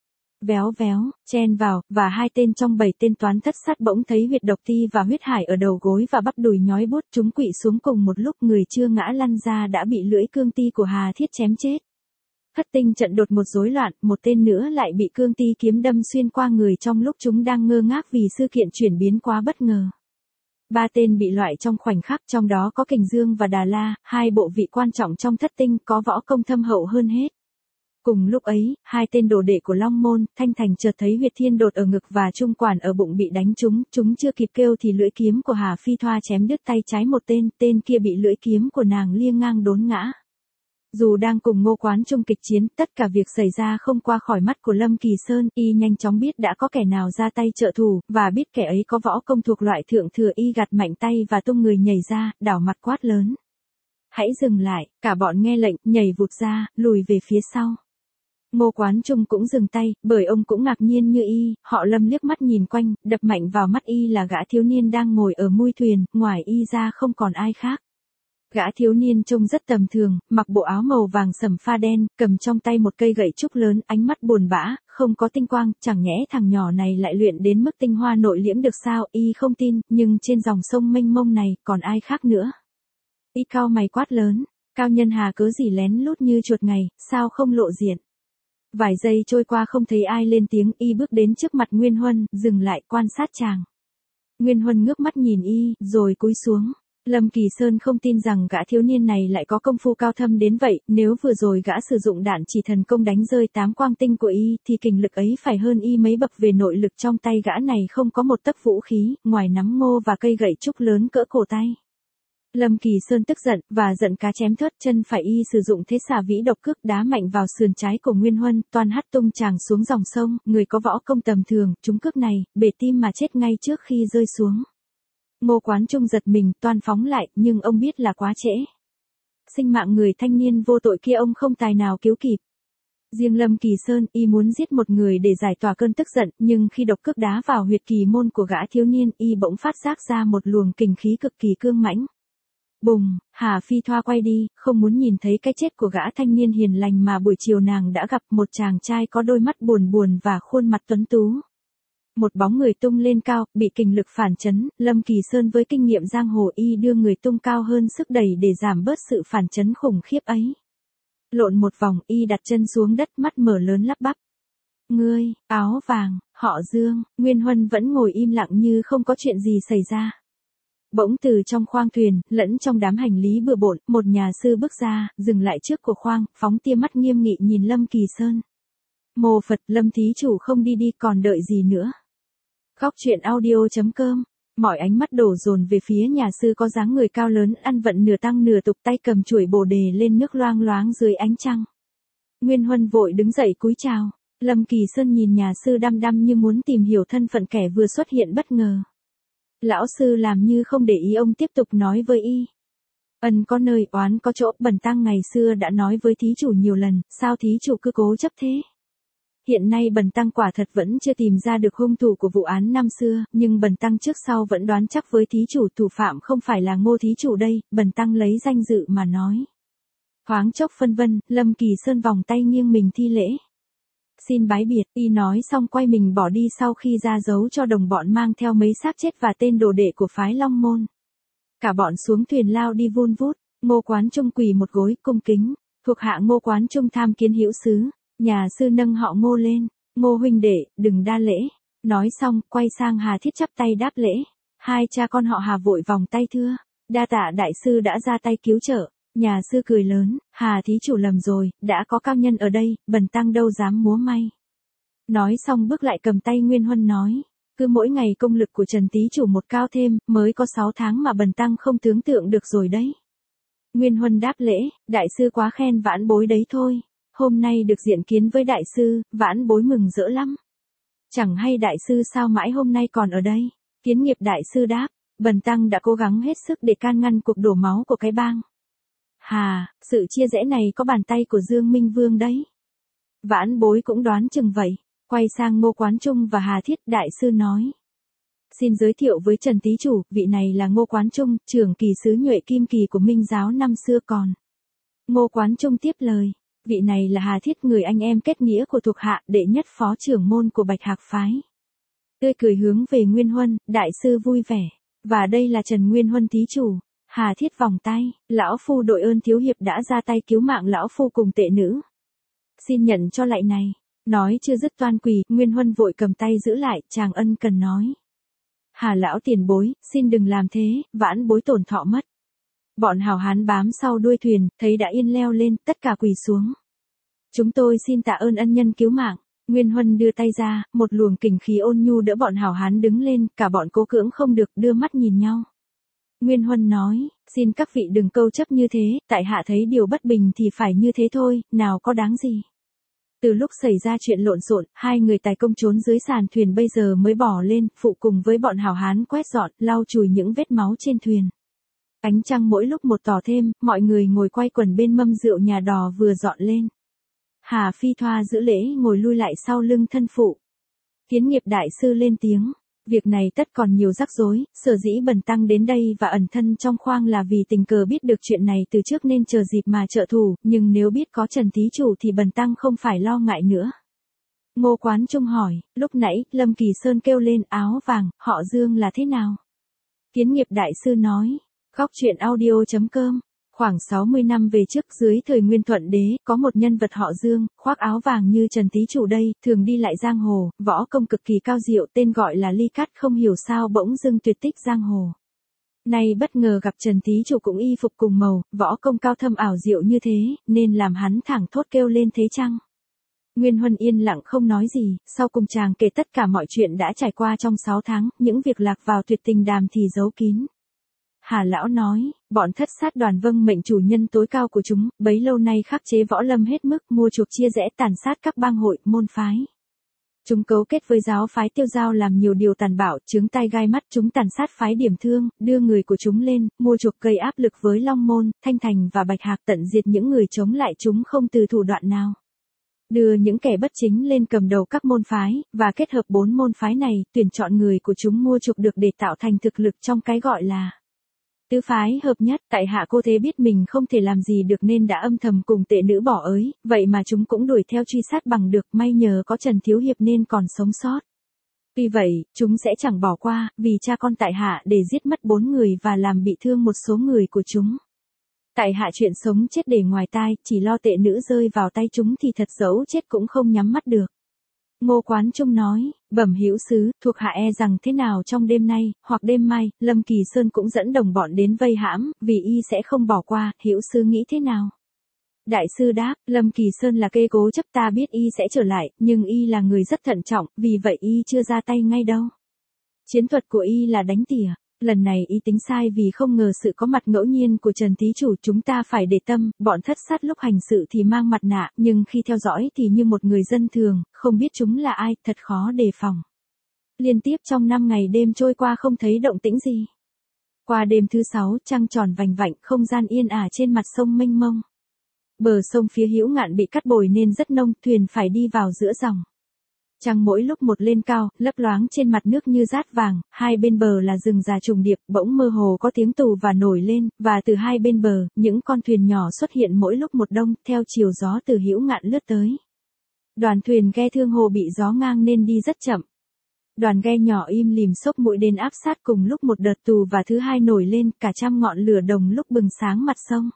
A: véo véo, chen vào, và hai tên trong 7 tên toán thất sát bỗng thấy huyệt độc ti và huyết hải ở đầu gối và bắp đùi nhói buốt, chúng quỵ xuống cùng một lúc, người chưa ngã lăn ra đã bị lưỡi cương ti của Hà Thiết chém chết. Thất tinh trận đột một rối loạn, một tên nữa lại bị cương ti kiếm đâm xuyên qua người trong lúc chúng đang ngơ ngác vì sự kiện chuyển biến quá bất ngờ. 3 tên bị loại trong khoảnh khắc, trong đó có Kình Dương và Đà La, hai bộ vị quan trọng trong thất tinh, có võ công thâm hậu hơn hết. Cùng lúc ấy, hai tên đồ đệ của Long Môn, Thanh Thành chợt thấy huyệt thiên đột ở ngực và trung quản ở bụng bị đánh trúng, chúng chưa kịp kêu thì lưỡi kiếm của Hà Phi Thoa chém đứt tay trái một tên, tên kia bị lưỡi kiếm của nàng liêng ngang đốn ngã. Dù đang cùng Ngô Quán Trung kịch chiến, tất cả việc xảy ra không qua khỏi mắt của Lâm Kỳ Sơn, y nhanh chóng biết đã có kẻ nào ra tay trợ thủ, và biết kẻ ấy có võ công thuộc loại thượng thừa, y gạt mạnh tay và tung người nhảy ra, đảo mặt quát lớn. Hãy dừng lại, cả bọn nghe lệnh, nhảy vụt ra, lùi về phía sau. Ngô Quán Trung cũng dừng tay, bởi ông cũng ngạc nhiên như y, họ Lâm liếc mắt nhìn quanh, đập mạnh vào mắt y là gã thiếu niên đang ngồi ở mui thuyền, ngoài y ra không còn ai khác. Gã thiếu niên trông rất tầm thường, mặc bộ áo màu vàng sẫm pha đen, cầm trong tay một cây gậy trúc lớn, ánh mắt buồn bã, không có tinh quang, chẳng nhẽ thằng nhỏ này lại luyện đến mức tinh hoa nội liễm được sao, y không tin, nhưng trên dòng sông mênh mông này, còn ai khác nữa. Y cau mày quát lớn, Cao Nhân Hà cớ gì lén lút như chuột ngày, sao không lộ diện. Vài giây trôi qua không thấy ai lên tiếng, y bước đến trước mặt Nguyên Huân, dừng lại quan sát chàng. Nguyên Huân ngước mắt nhìn y, rồi cúi xuống. Lâm Kỳ Sơn không tin rằng gã thiếu niên này lại có công phu cao thâm đến vậy, nếu vừa rồi gã sử dụng đạn chỉ thần công đánh rơi 8 quang tinh của y, thì kình lực ấy phải hơn y mấy bậc. Về nội lực trong tay gã này không có một tấc vũ khí, ngoài nắm ngô và cây gậy trúc lớn cỡ cổ tay. Lâm Kỳ Sơn tức giận, và giận cá chém thớt, chân phải y sử dụng thế xà vĩ độc cước đá mạnh vào sườn trái của Nguyên Huân, toan hất tung chàng xuống dòng sông, người có võ công tầm thường, trúng cước này, bể tim mà chết ngay trước khi rơi xuống. Ngô Quán Trung giật mình, toan phóng lại, nhưng ông biết là quá trễ. Sinh mạng người thanh niên vô tội kia ông không tài nào cứu kịp. Riêng Lâm Kỳ Sơn, y muốn giết một người để giải tỏa cơn tức giận, nhưng khi độc cước đá vào huyệt kỳ môn của gã thiếu niên, y bỗng phát giác ra một luồng kình khí cực kỳ cương mãnh. Bùng, Hà Phi Thoa quay đi, không muốn nhìn thấy cái chết của gã thanh niên hiền lành mà buổi chiều nàng đã gặp, một chàng trai có đôi mắt buồn buồn và khuôn mặt tuấn tú. Một bóng người tung lên cao, bị kình lực phản chấn, Lâm Kỳ Sơn với kinh nghiệm giang hồ y đưa người tung cao hơn sức đẩy để giảm bớt sự phản chấn khủng khiếp ấy. Lộn một vòng, y đặt chân xuống đất, mắt mở lớn lắp bắp. Ngươi, áo vàng, họ Dương. Nguyên Huân vẫn ngồi im lặng như không có chuyện gì xảy ra. Bỗng từ trong khoang thuyền, lẫn trong đám hành lý bừa bộn, một nhà sư bước ra, dừng lại trước của khoang, phóng tia mắt nghiêm nghị nhìn Lâm Kỳ Sơn. Mô Phật, Lâm thí chủ không đi đi, còn đợi gì nữa. Góc truyện audio.com. Mọi ánh mắt đổ dồn về phía nhà sư có dáng người cao lớn, ăn vận nửa tăng nửa tục, tay cầm chuỗi bồ đề lên nước loang loáng dưới ánh trăng. Nguyên Huân vội đứng dậy cúi chào. Lâm Kỳ Sơn nhìn nhà sư đăm đăm như muốn tìm hiểu thân phận kẻ vừa xuất hiện bất ngờ. Lão sư làm như không để ý, ông tiếp tục nói với y. Ân có nơi, oán có chỗ, bần tăng ngày xưa đã nói với thí chủ nhiều lần, sao thí chủ cứ cố chấp thế? Hiện nay bần tăng quả thật vẫn chưa tìm ra được hung thủ của vụ án năm xưa, nhưng bần tăng trước sau vẫn đoán chắc với thí chủ thủ phạm không phải là Ngô thí chủ đây, bần tăng lấy danh dự mà nói. Thoáng chốc phân vân, Lâm Kỳ Sơn vòng tay nghiêng mình thi lễ. Xin bái biệt, y nói xong quay mình bỏ đi sau khi ra dấu cho đồng bọn mang theo mấy xác chết và tên đồ đệ của phái Long Môn. Cả bọn xuống thuyền lao đi vun vút, Ngô Quán Trung quỳ một gối, cung kính, thuộc hạ Ngô Quán Trung tham kiến hữu sứ. Nhà sư nâng họ Ngô lên, Ngô huynh đệ, đừng đa lễ. Nói xong, quay sang Hà Thiết chắp tay đáp lễ. Hai cha con họ Hà vội vòng tay thưa. Đa tạ đại sư đã ra tay cứu trợ. Nhà sư cười lớn, Hà thí chủ lầm rồi, đã có cao nhân ở đây, bần tăng đâu dám múa may. Nói xong bước lại cầm tay Nguyên Huân nói. Cứ mỗi ngày công lực của Trần thí chủ một cao thêm, mới có 6 tháng mà bần tăng không tưởng tượng được rồi đấy. Nguyên Huân đáp lễ, đại sư quá khen vãn bối đấy thôi. Hôm nay được diện kiến với đại sư, vãn bối mừng rỡ lắm. Chẳng hay đại sư sao mãi hôm nay còn ở đây. Kiến nghiệp đại sư đáp, bần tăng đã cố gắng hết sức để can ngăn cuộc đổ máu của cái bang. Hà, sự chia rẽ này có bàn tay của Dương Minh Vương đấy. Vãn bối cũng đoán chừng vậy. Quay sang Ngô Quán Trung và Hà Thiết, đại sư nói. Xin giới thiệu với Trần Thí Chủ, vị này là Ngô Quán Trung, trưởng kỳ sứ Nhuệ Kim Kỳ của Minh giáo năm xưa còn. Ngô Quán Trung tiếp lời, vị này là Hà Thiết, người anh em kết nghĩa của thuộc hạ, đệ nhất phó trưởng môn của Bạch Hạc phái. Tươi cười hướng về Nguyên Huân, đại sư vui vẻ. Và đây là Trần Nguyên Huân Thí Chủ. Hà Thiết vòng tay, lão phu đội ơn thiếu hiệp đã ra tay cứu mạng lão phu cùng tệ nữ. Xin nhận cho lạy này. Nói chưa dứt toan quỳ, Nguyên Huân vội cầm tay giữ lại, chàng ân cần nói. Hà lão tiền bối, xin đừng làm thế, vãn bối tổn thọ mất. Bọn hào hán bám sau đuôi thuyền, thấy đã yên leo lên, tất cả quỳ xuống. Chúng tôi xin tạ ơn ân nhân cứu mạng. Nguyên Huân đưa tay ra, một luồng kình khí ôn nhu đỡ bọn hào hán đứng lên, cả bọn cố cưỡng không được, đưa mắt nhìn nhau. Nguyên Huân nói, xin các vị đừng câu chấp như thế, tại hạ thấy điều bất bình thì phải như thế thôi, nào có đáng gì. Từ lúc xảy ra chuyện lộn xộn, hai người tài công trốn dưới sàn thuyền bây giờ mới bỏ lên, phụ cùng với bọn hào hán quét dọn, lau chùi những vết máu trên thuyền. Ánh trăng mỗi lúc một tỏ thêm, mọi người ngồi quay quần bên mâm rượu nhà đò vừa dọn lên. Hà Phi Thoa giữ lễ ngồi lui lại sau lưng thân phụ. Kiến Nghiệp đại sư lên tiếng. Việc này tất còn nhiều rắc rối, sở dĩ bần tăng đến đây và ẩn thân trong khoang là vì tình cờ biết được chuyện này từ trước nên chờ dịp mà trợ thủ, nhưng nếu biết có Trần Thí Chủ thì bần tăng không phải lo ngại nữa. Ngô Quán Trung hỏi, lúc nãy, Lâm Kỳ Sơn kêu lên áo vàng, họ Dương là thế nào? Kiến Nghiệp đại sư nói, Góc truyện audio.com. Khoảng 60 năm về trước, dưới thời Nguyên Thuận Đế, có một nhân vật họ Dương, khoác áo vàng như Trần Thí Chủ đây, thường đi lại giang hồ, võ công cực kỳ cao diệu, tên gọi là Ly Cát, không hiểu sao bỗng dưng tuyệt tích giang hồ. Nay bất ngờ gặp Trần Thí Chủ cũng y phục cùng màu, võ công cao thâm ảo diệu như thế, nên làm hắn thẳng thốt kêu lên thế chăng? Nguyên Huân yên lặng không nói gì, sau cùng chàng kể tất cả mọi chuyện đã trải qua trong 6 tháng, những việc lạc vào tuyệt tình đàm thì giấu kín. Hà lão nói, bọn thất sát đoàn vâng mệnh chủ nhân tối cao của chúng, bấy lâu nay khắc chế võ lâm hết mức, mua chuộc chia rẽ tàn sát các bang hội, môn phái. Chúng cấu kết với giáo phái Tiêu Giao làm nhiều điều tàn bạo, chướng tai gai mắt, chúng tàn sát phái Điểm Thương, đưa người của chúng lên, mua chuộc gây áp lực với Long Môn, Thanh Thành và Bạch Hạc, tận diệt những người chống lại chúng không từ thủ đoạn nào. Đưa những kẻ bất chính lên cầm đầu các môn phái, và kết hợp 4 môn phái này, tuyển chọn người của chúng mua chuộc được để tạo thành thực lực trong cái gọi là tứ phái hợp nhất. Tại hạ cô thế biết mình không thể làm gì được nên đã âm thầm cùng tệ nữ bỏ ới, vậy mà chúng cũng đuổi theo truy sát bằng được, may nhờ có Trần Thiếu Hiệp nên còn sống sót. Vì vậy, chúng sẽ chẳng bỏ qua, vì cha con tại hạ để giết mất 4 người và làm bị thương một số người của chúng. Tại hạ chuyện sống chết để ngoài tai, chỉ lo tệ nữ rơi vào tay chúng thì thật dẫu chết cũng không nhắm mắt được. Ngô Quán Trung nói, bẩm hữu sứ, thuộc hạ e rằng thế nào trong đêm nay, hoặc đêm mai, Lâm Kỳ Sơn cũng dẫn đồng bọn đến vây hãm, vì y sẽ không bỏ qua, hữu sứ nghĩ thế nào? Đại sư đáp, Lâm Kỳ Sơn là kê cố chấp, ta biết y sẽ trở lại, nhưng y là người rất thận trọng, vì vậy y chưa ra tay ngay đâu. Chiến thuật của y là đánh tỉa. Lần này y tính sai vì không ngờ sự có mặt ngẫu nhiên của Trần Thí Chủ, chúng ta phải để tâm, bọn thất sát lúc hành sự thì mang mặt nạ, nhưng khi theo dõi thì như một người dân thường, không biết chúng là ai, thật khó đề phòng. Liên tiếp trong 5 ngày đêm trôi qua không thấy động tĩnh gì. Qua đêm thứ 6, trăng tròn vành vạnh, không gian yên ả trên mặt sông mênh mông. Bờ sông phía Hữu Ngạn bị cắt bồi nên rất nông, thuyền phải đi vào giữa dòng. Trăng mỗi lúc một lên cao, lấp loáng trên mặt nước như dát vàng, hai bên bờ là rừng già trùng điệp, bỗng mơ hồ có tiếng tù và nổi lên, và từ hai bên bờ, những con thuyền nhỏ xuất hiện mỗi lúc một đông, theo chiều gió từ Hữu Ngạn lướt tới. Đoàn thuyền ghe Thương Hồ bị gió ngang nên đi rất chậm. Đoàn ghe nhỏ im lìm xốc mũi đến áp sát cùng lúc một đợt tù và thứ hai nổi lên, cả trăm ngọn lửa đồng lúc bừng sáng mặt sông.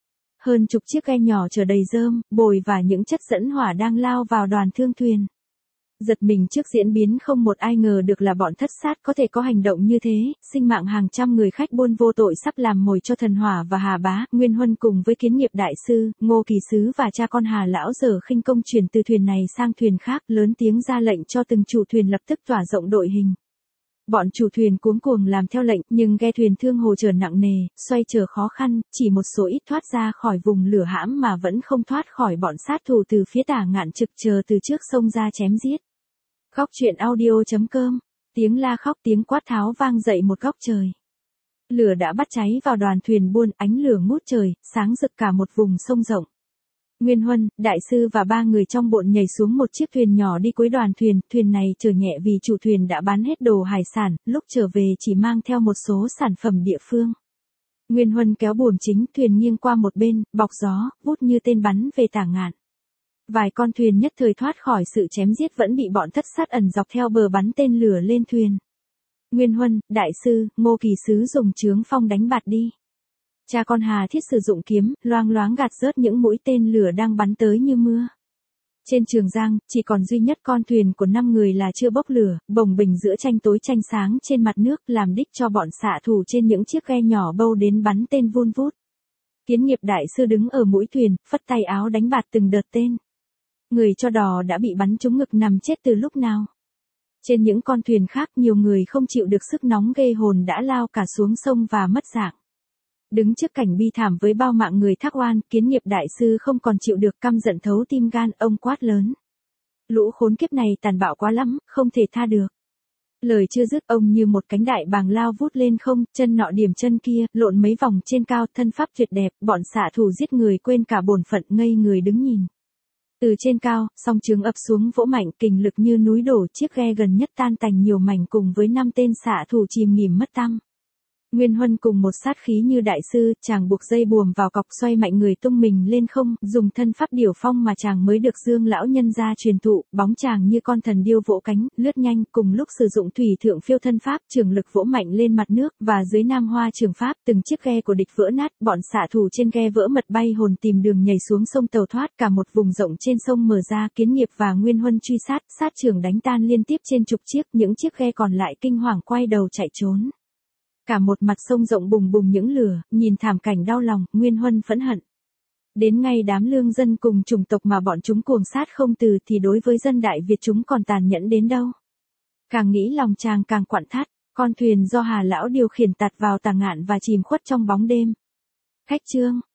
A: Hơn chục chiếc ghe nhỏ chở đầy rơm, bồi và những chất dẫn hỏa đang lao vào đoàn thương thuyền. Giật mình trước diễn biến không một ai ngờ được là bọn thất sát có thể có hành động như thế, sinh mạng hàng trăm người khách buôn vô tội sắp làm mồi cho Thần Hỏa và Hà Bá. Nguyên Huân cùng với Kiến Nghiệp đại sư, Ngô Kỳ sứ và cha con Hà lão giờ khinh công chuyển từ thuyền này sang thuyền khác, lớn tiếng ra lệnh cho từng chủ thuyền lập tức tỏa rộng đội hình. Bọn chủ thuyền cuống cuồng làm theo lệnh, nhưng ghe thuyền Thương Hồ chở nặng nề, xoay chở khó khăn, chỉ một số ít thoát ra khỏi vùng lửa hãm mà vẫn không thoát khỏi bọn sát thủ từ phía Tả Ngạn trực chờ từ trước sông ra chém giết. Góc truyện audio.com. Tiếng la khóc tiếng quát tháo vang dậy một góc trời. Lửa đã bắt cháy vào đoàn thuyền buôn, ánh lửa ngút trời, sáng rực cả một vùng sông rộng. Nguyên Huân, đại sư và 3 người trong bộn nhảy xuống một chiếc thuyền nhỏ đi cuối đoàn thuyền, thuyền này chở nhẹ vì chủ thuyền đã bán hết đồ hải sản, lúc trở về chỉ mang theo một số sản phẩm địa phương. Nguyên Huân kéo buồm chính, thuyền nghiêng qua một bên, bọc gió, vút như tên bắn về Tả Ngạn. Vài con thuyền nhất thời thoát khỏi sự chém giết vẫn bị bọn thất sát ẩn dọc theo bờ bắn tên lửa lên thuyền. Nguyên Huân, đại sư, Ngô Kỳ Sứ dùng chướng phong đánh bạt đi. Cha con Hà Thiết sử dụng kiếm, loang loáng gạt rớt những mũi tên lửa đang bắn tới như mưa. Trên Trường Giang, chỉ còn duy nhất con thuyền của 5 người là chưa bốc lửa, bồng bềnh giữa tranh tối tranh sáng trên mặt nước làm đích cho bọn xạ thủ trên những chiếc ghe nhỏ bâu đến bắn tên vun vút. Kiến Nghiệp đại sư đứng ở mũi thuyền, phất tay áo đánh bạt từng đợt tên. Người cho đò đã bị bắn trúng ngực nằm chết từ lúc nào. Trên những con thuyền khác nhiều người không chịu được sức nóng ghê hồn đã lao cả xuống sông và mất dạng. Đứng trước cảnh bi thảm với bao mạng người thác oan, Kiến Nghiệp đại sư không còn chịu được, căm giận thấu tim gan, ông quát lớn. Lũ khốn kiếp này tàn bạo quá lắm, không thể tha được. Lời chưa dứt, ông như một cánh đại bàng lao vút lên không, chân nọ điểm chân kia, lộn mấy vòng trên cao, thân pháp tuyệt đẹp, bọn xạ thủ giết người quên cả bổn phận, ngây người đứng nhìn. Từ trên cao, song chướng ập xuống vỗ mạnh, kình lực như núi đổ, chiếc ghe gần nhất tan tành nhiều mảnh cùng với 5 tên xạ thủ chìm nghỉm mất tăm. Nguyên Huân cùng một sát khí như đại sư, chàng buộc dây buồm vào cọc xoay mạnh người tung mình lên không, dùng thân pháp điểu phong mà chàng mới được Dương lão nhân gia truyền thụ, bóng chàng như con thần điêu vỗ cánh, lướt nhanh, cùng lúc sử dụng thủy thượng phiêu thân pháp, trường lực vỗ mạnh lên mặt nước, và dưới Nam Hoa trường pháp, từng chiếc ghe của địch vỡ nát, bọn xạ thủ trên ghe vỡ mật bay hồn tìm đường nhảy xuống sông tàu thoát, cả một vùng rộng trên sông mở ra, Kiến Nghiệp và Nguyên Huân truy sát trường đánh tan liên tiếp trên chục chiếc, những chiếc ghe còn lại kinh hoàng quay đầu chạy trốn. Cả một mặt sông rộng bùng bùng những lửa, nhìn thảm cảnh đau lòng, Nguyên Huân phẫn hận. Đến ngay đám lương dân cùng chủng tộc mà bọn chúng cuồng sát không từ thì đối với dân Đại Việt chúng còn tàn nhẫn đến đâu. Càng nghĩ lòng chàng càng quặn thắt, con thuyền do Hà lão điều khiển tạt vào Tả Ngạn và chìm khuất trong bóng đêm. Khách trương,